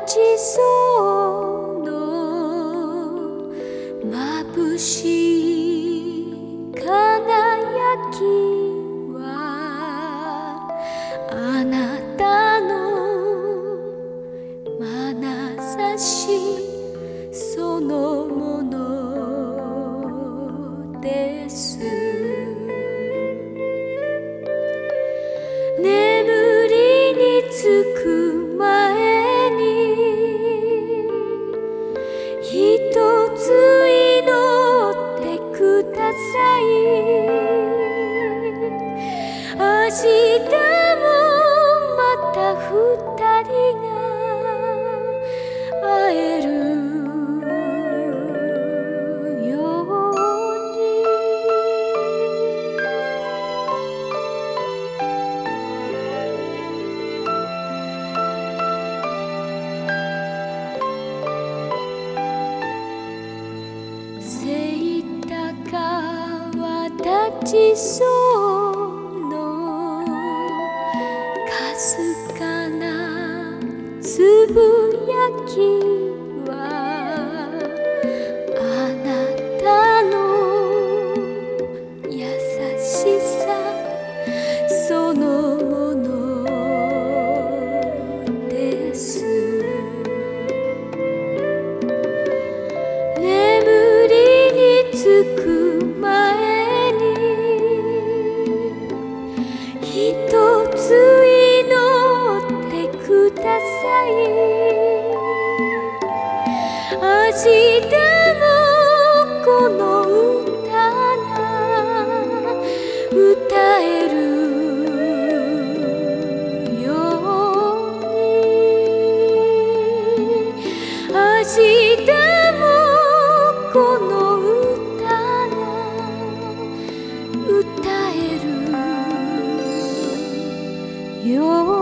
ちそうの眩しい輝きはあなたの眼差しそのものです。眠りにつく前にひとつ祈ってください。明日もまた二人が会えるように。背高立ちそうのかすかなつぶやきはあなたの優しさそのものです。眠りにつく前にひとつ祈ってください。明日もこの歌が歌えるように。明日もこの歌が歌えるように。